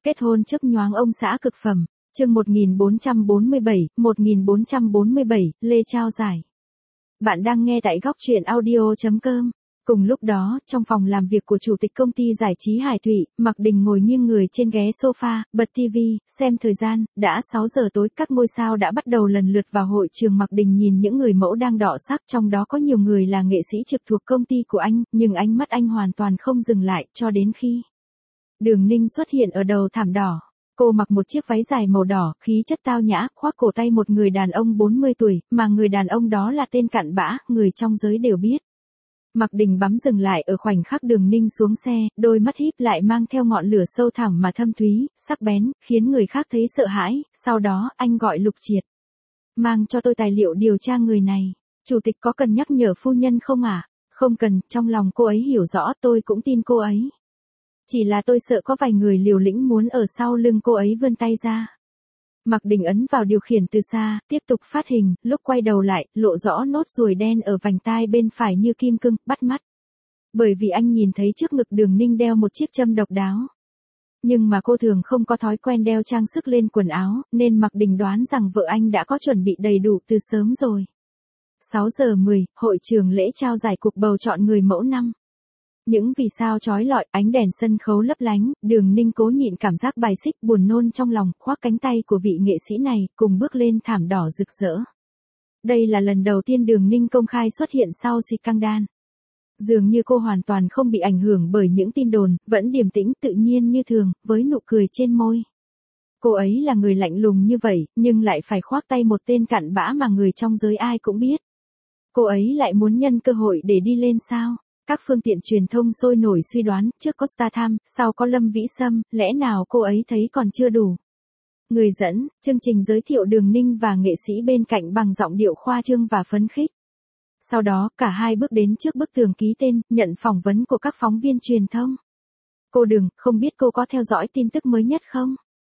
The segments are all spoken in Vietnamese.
Kết hôn chớp nhoáng ông xã cực phẩm, chương 1447, Lê trao giải. Bạn đang nghe tại góc truyện audio.com. Cùng lúc đó, trong phòng làm việc của chủ tịch công ty giải trí Hải Thụy, Mạc Đình ngồi nghiêng người trên ghế sofa, bật TV, xem thời gian, đã 6 giờ tối, các ngôi sao đã bắt đầu lần lượt vào hội trường. Mạc Đình nhìn những người mẫu đang đọ sắc, trong đó có nhiều người là nghệ sĩ trực thuộc công ty của anh, nhưng ánh mắt anh hoàn toàn không dừng lại, cho đến khi Đường Ninh xuất hiện ở đầu thảm đỏ. Cô mặc một chiếc váy dài màu đỏ, khí chất tao nhã, khoác cổ tay một người đàn ông 40 tuổi, mà người đàn ông đó là tên cặn bã, người trong giới đều biết. Mạc Đình bấm dừng lại ở khoảnh khắc Đường Ninh xuống xe, đôi mắt híp lại mang theo ngọn lửa sâu thẳm mà thâm thúy, sắc bén, khiến người khác thấy sợ hãi. Sau đó, anh gọi Lục Triệt. Mang cho tôi tài liệu điều tra người này. Chủ tịch có cần nhắc nhở phu nhân không ạ? Không cần, trong lòng cô ấy hiểu rõ, tôi cũng tin cô ấy. Chỉ là tôi sợ có vài người liều lĩnh muốn ở sau lưng cô ấy vươn tay ra. Mạc Đình ấn vào điều khiển từ xa, tiếp tục phát hình, lúc quay đầu lại, lộ rõ nốt ruồi đen ở vành tai bên phải như kim cương, bắt mắt. Bởi vì anh nhìn thấy trước ngực Đường Ninh đeo một chiếc châm độc đáo. Nhưng mà cô thường không có thói quen đeo trang sức lên quần áo, nên Mạc Đình đoán rằng vợ anh đã có chuẩn bị đầy đủ từ sớm rồi. 6 giờ 10, hội trường lễ trao giải cuộc bầu chọn người mẫu năm. Những vì sao chói lọi, ánh đèn sân khấu lấp lánh, Đường Ninh cố nhịn cảm giác bài xích buồn nôn trong lòng, khoác cánh tay của vị nghệ sĩ này, cùng bước lên thảm đỏ rực rỡ. Đây là lần đầu tiên Đường Ninh công khai xuất hiện sau scandal. Dường như cô hoàn toàn không bị ảnh hưởng bởi những tin đồn, vẫn điềm tĩnh tự nhiên như thường, với nụ cười trên môi. Cô ấy là người lạnh lùng như vậy, nhưng lại phải khoác tay một tên cặn bã mà người trong giới ai cũng biết. Cô ấy lại muốn nhân cơ hội để đi lên sao? Các phương tiện truyền thông sôi nổi suy đoán, trước có Star Tham, sau có Lâm Vĩ Sâm, lẽ nào cô ấy thấy còn chưa đủ. Người dẫn, chương trình giới thiệu Đường Ninh và nghệ sĩ bên cạnh bằng giọng điệu khoa trương và phấn khích. Sau đó, cả hai bước đến trước bức tường ký tên, nhận phỏng vấn của các phóng viên truyền thông. Cô Đường, không biết cô có theo dõi tin tức mới nhất không?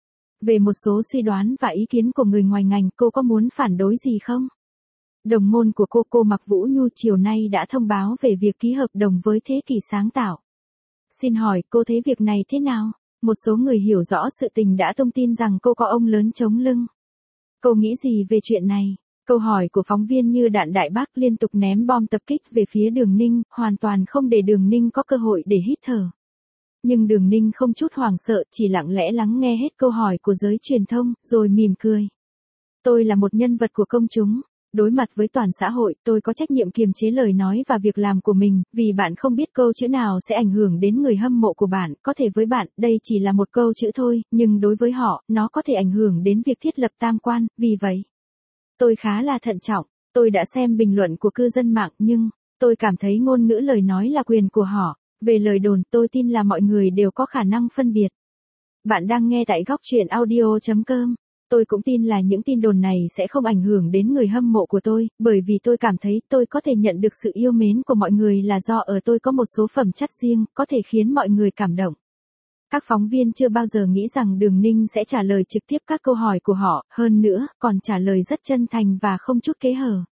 Về một số suy đoán và ý kiến của người ngoài ngành, cô có muốn phản đối gì không? Đồng môn của cô Mạc Vũ Nhu chiều nay đã thông báo về việc ký hợp đồng với Thế Kỷ Sáng Tạo. Xin hỏi cô thấy việc này thế nào? Một số người hiểu rõ sự tình đã thông tin rằng cô có ông lớn chống lưng. Cô nghĩ gì về chuyện này? Câu hỏi của phóng viên như đạn đại bác liên tục ném bom tập kích về phía Đường Ninh, hoàn toàn không để Đường Ninh có cơ hội để hít thở. Nhưng Đường Ninh không chút hoảng sợ, chỉ lặng lẽ lắng nghe hết câu hỏi của giới truyền thông, rồi mỉm cười. Tôi là một nhân vật của công chúng. Đối mặt với toàn xã hội, tôi có trách nhiệm kiềm chế lời nói và việc làm của mình, vì bạn không biết câu chữ nào sẽ ảnh hưởng đến người hâm mộ của bạn, có thể với bạn, đây chỉ là một câu chữ thôi, nhưng đối với họ, nó có thể ảnh hưởng đến việc thiết lập tam quan, vì vậy. Tôi khá là thận trọng, tôi đã xem bình luận của cư dân mạng nhưng, tôi cảm thấy ngôn ngữ lời nói là quyền của họ, về lời đồn tôi tin là mọi người đều có khả năng phân biệt. Bạn đang nghe tại góc truyện audio.com. Tôi cũng tin là những tin đồn này sẽ không ảnh hưởng đến người hâm mộ của tôi, bởi vì tôi cảm thấy tôi có thể nhận được sự yêu mến của mọi người là do ở tôi có một số phẩm chất riêng, có thể khiến mọi người cảm động. Các phóng viên chưa bao giờ nghĩ rằng Đường Ninh sẽ trả lời trực tiếp các câu hỏi của họ, hơn nữa, còn trả lời rất chân thành và không chút kế hở.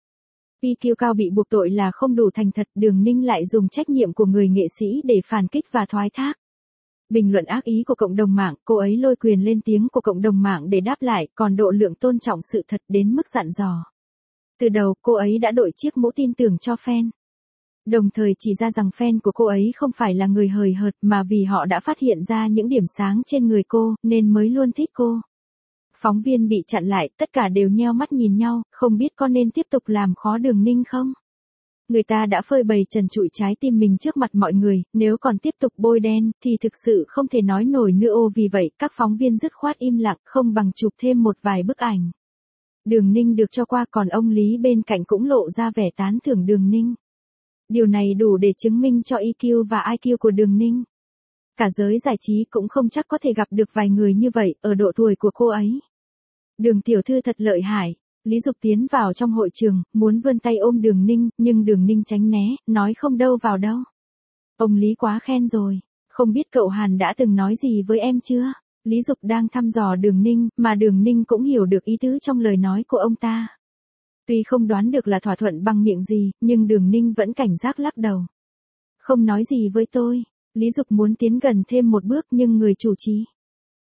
PQ Cao bị buộc tội là không đủ thành thật, Đường Ninh lại dùng trách nhiệm của người nghệ sĩ để phản kích và thoái thác. Bình luận ác ý của cộng đồng mạng, cô ấy lôi quyền lên tiếng của cộng đồng mạng để đáp lại, còn độ lượng tôn trọng sự thật đến mức dặn dò. Từ đầu, cô ấy đã đội chiếc mũ tin tưởng cho fan. Đồng thời chỉ ra rằng fan của cô ấy không phải là người hời hợt mà vì họ đã phát hiện ra những điểm sáng trên người cô, nên mới luôn thích cô. Phóng viên bị chặn lại, tất cả đều nheo mắt nhìn nhau, không biết có nên tiếp tục làm khó Đường Ninh không? Người ta đã phơi bày trần trụi trái tim mình trước mặt mọi người, nếu còn tiếp tục bôi đen, thì thực sự không thể nói nổi nữa. Vì vậy, các phóng viên dứt khoát im lặng, không bằng chụp thêm một vài bức ảnh. Đường Ninh được cho qua, còn ông Lý bên cạnh cũng lộ ra vẻ tán thưởng Đường Ninh. Điều này đủ để chứng minh cho EQ và IQ của Đường Ninh. Cả giới giải trí cũng không chắc có thể gặp được vài người như vậy, ở độ tuổi của cô ấy. Đường tiểu thư thật lợi hại. Lý Dục tiến vào trong hội trường, muốn vươn tay ôm Đường Ninh, nhưng Đường Ninh tránh né, nói không đâu vào đâu. Ông Lý quá khen rồi, không biết cậu Hàn đã từng nói gì với em chưa? Lý Dục đang thăm dò Đường Ninh, mà Đường Ninh cũng hiểu được ý tứ trong lời nói của ông ta. Tuy không đoán được là thỏa thuận bằng miệng gì, nhưng Đường Ninh vẫn cảnh giác lắc đầu. Không nói gì với tôi. Lý Dục muốn tiến gần thêm một bước nhưng người chủ trì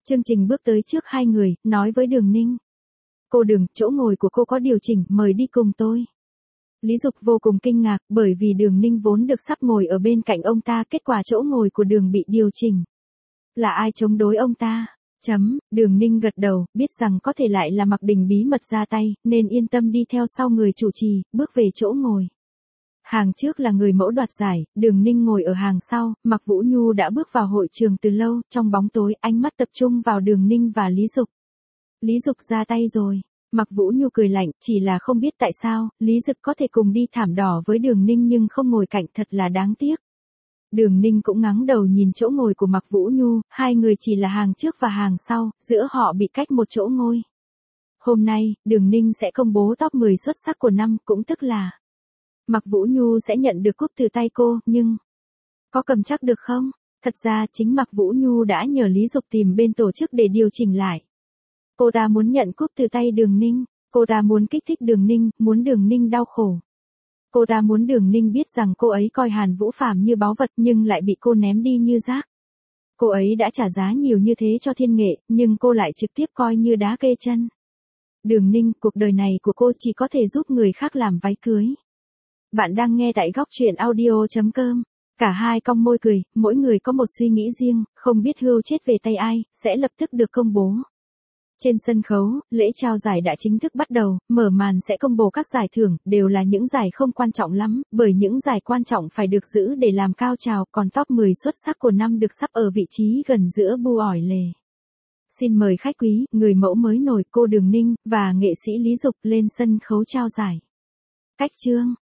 Chương Trình bước tới trước hai người, nói với Đường Ninh. Cô Đường, chỗ ngồi của cô có điều chỉnh, mời đi cùng tôi. Lý Dục vô cùng kinh ngạc, bởi vì Đường Ninh vốn được sắp ngồi ở bên cạnh ông ta, kết quả chỗ ngồi của Đường bị điều chỉnh. Là ai chống đối ông ta? Đường Ninh gật đầu, biết rằng có thể lại là Mạc Đình bí mật ra tay, nên yên tâm đi theo sau người chủ trì, bước về chỗ ngồi. Hàng trước là người mẫu đoạt giải, Đường Ninh ngồi ở hàng sau, Mạc Vũ Nhu đã bước vào hội trường từ lâu, trong bóng tối, ánh mắt tập trung vào Đường Ninh và Lý Dục. Lý Dục ra tay rồi. Mạc Vũ Nhu cười lạnh, chỉ là không biết tại sao, Lý Dục có thể cùng đi thảm đỏ với Đường Ninh nhưng không ngồi cạnh, thật là đáng tiếc. Đường Ninh cũng ngáng đầu nhìn chỗ ngồi của Mạc Vũ Nhu, hai người chỉ là hàng trước và hàng sau, giữa họ bị cách một chỗ ngồi. Hôm nay, Đường Ninh sẽ công bố top 10 xuất sắc của năm, cũng tức là Mạc Vũ Nhu sẽ nhận được cúp từ tay cô, nhưng có cầm chắc được không? Thật ra chính Mạc Vũ Nhu đã nhờ Lý Dục tìm bên tổ chức để điều chỉnh lại. Cô ta muốn nhận cúp từ tay Đường Ninh, cô ta muốn kích thích Đường Ninh, muốn Đường Ninh đau khổ. Cô ta muốn Đường Ninh biết rằng cô ấy coi Hàn Vũ Phàm như báu vật nhưng lại bị cô ném đi như rác. Cô ấy đã trả giá nhiều như thế cho thiên nghệ, nhưng cô lại trực tiếp coi như đá kê chân. Đường Ninh, cuộc đời này của cô chỉ có thể giúp người khác làm váy cưới. Bạn đang nghe tại góc truyện audio.com. Cả hai cong môi cười, mỗi người có một suy nghĩ riêng, không biết hươu chết về tay ai, sẽ lập tức được công bố. Trên sân khấu, lễ trao giải đã chính thức bắt đầu, mở màn sẽ công bố các giải thưởng, đều là những giải không quan trọng lắm, bởi những giải quan trọng phải được giữ để làm cao trào, còn top 10 xuất sắc của năm được sắp ở vị trí gần giữa bu ỏi lề. Xin mời khách quý, người mẫu mới nổi cô Đường Ninh, và nghệ sĩ Lý Dục lên sân khấu trao giải. Cách chương.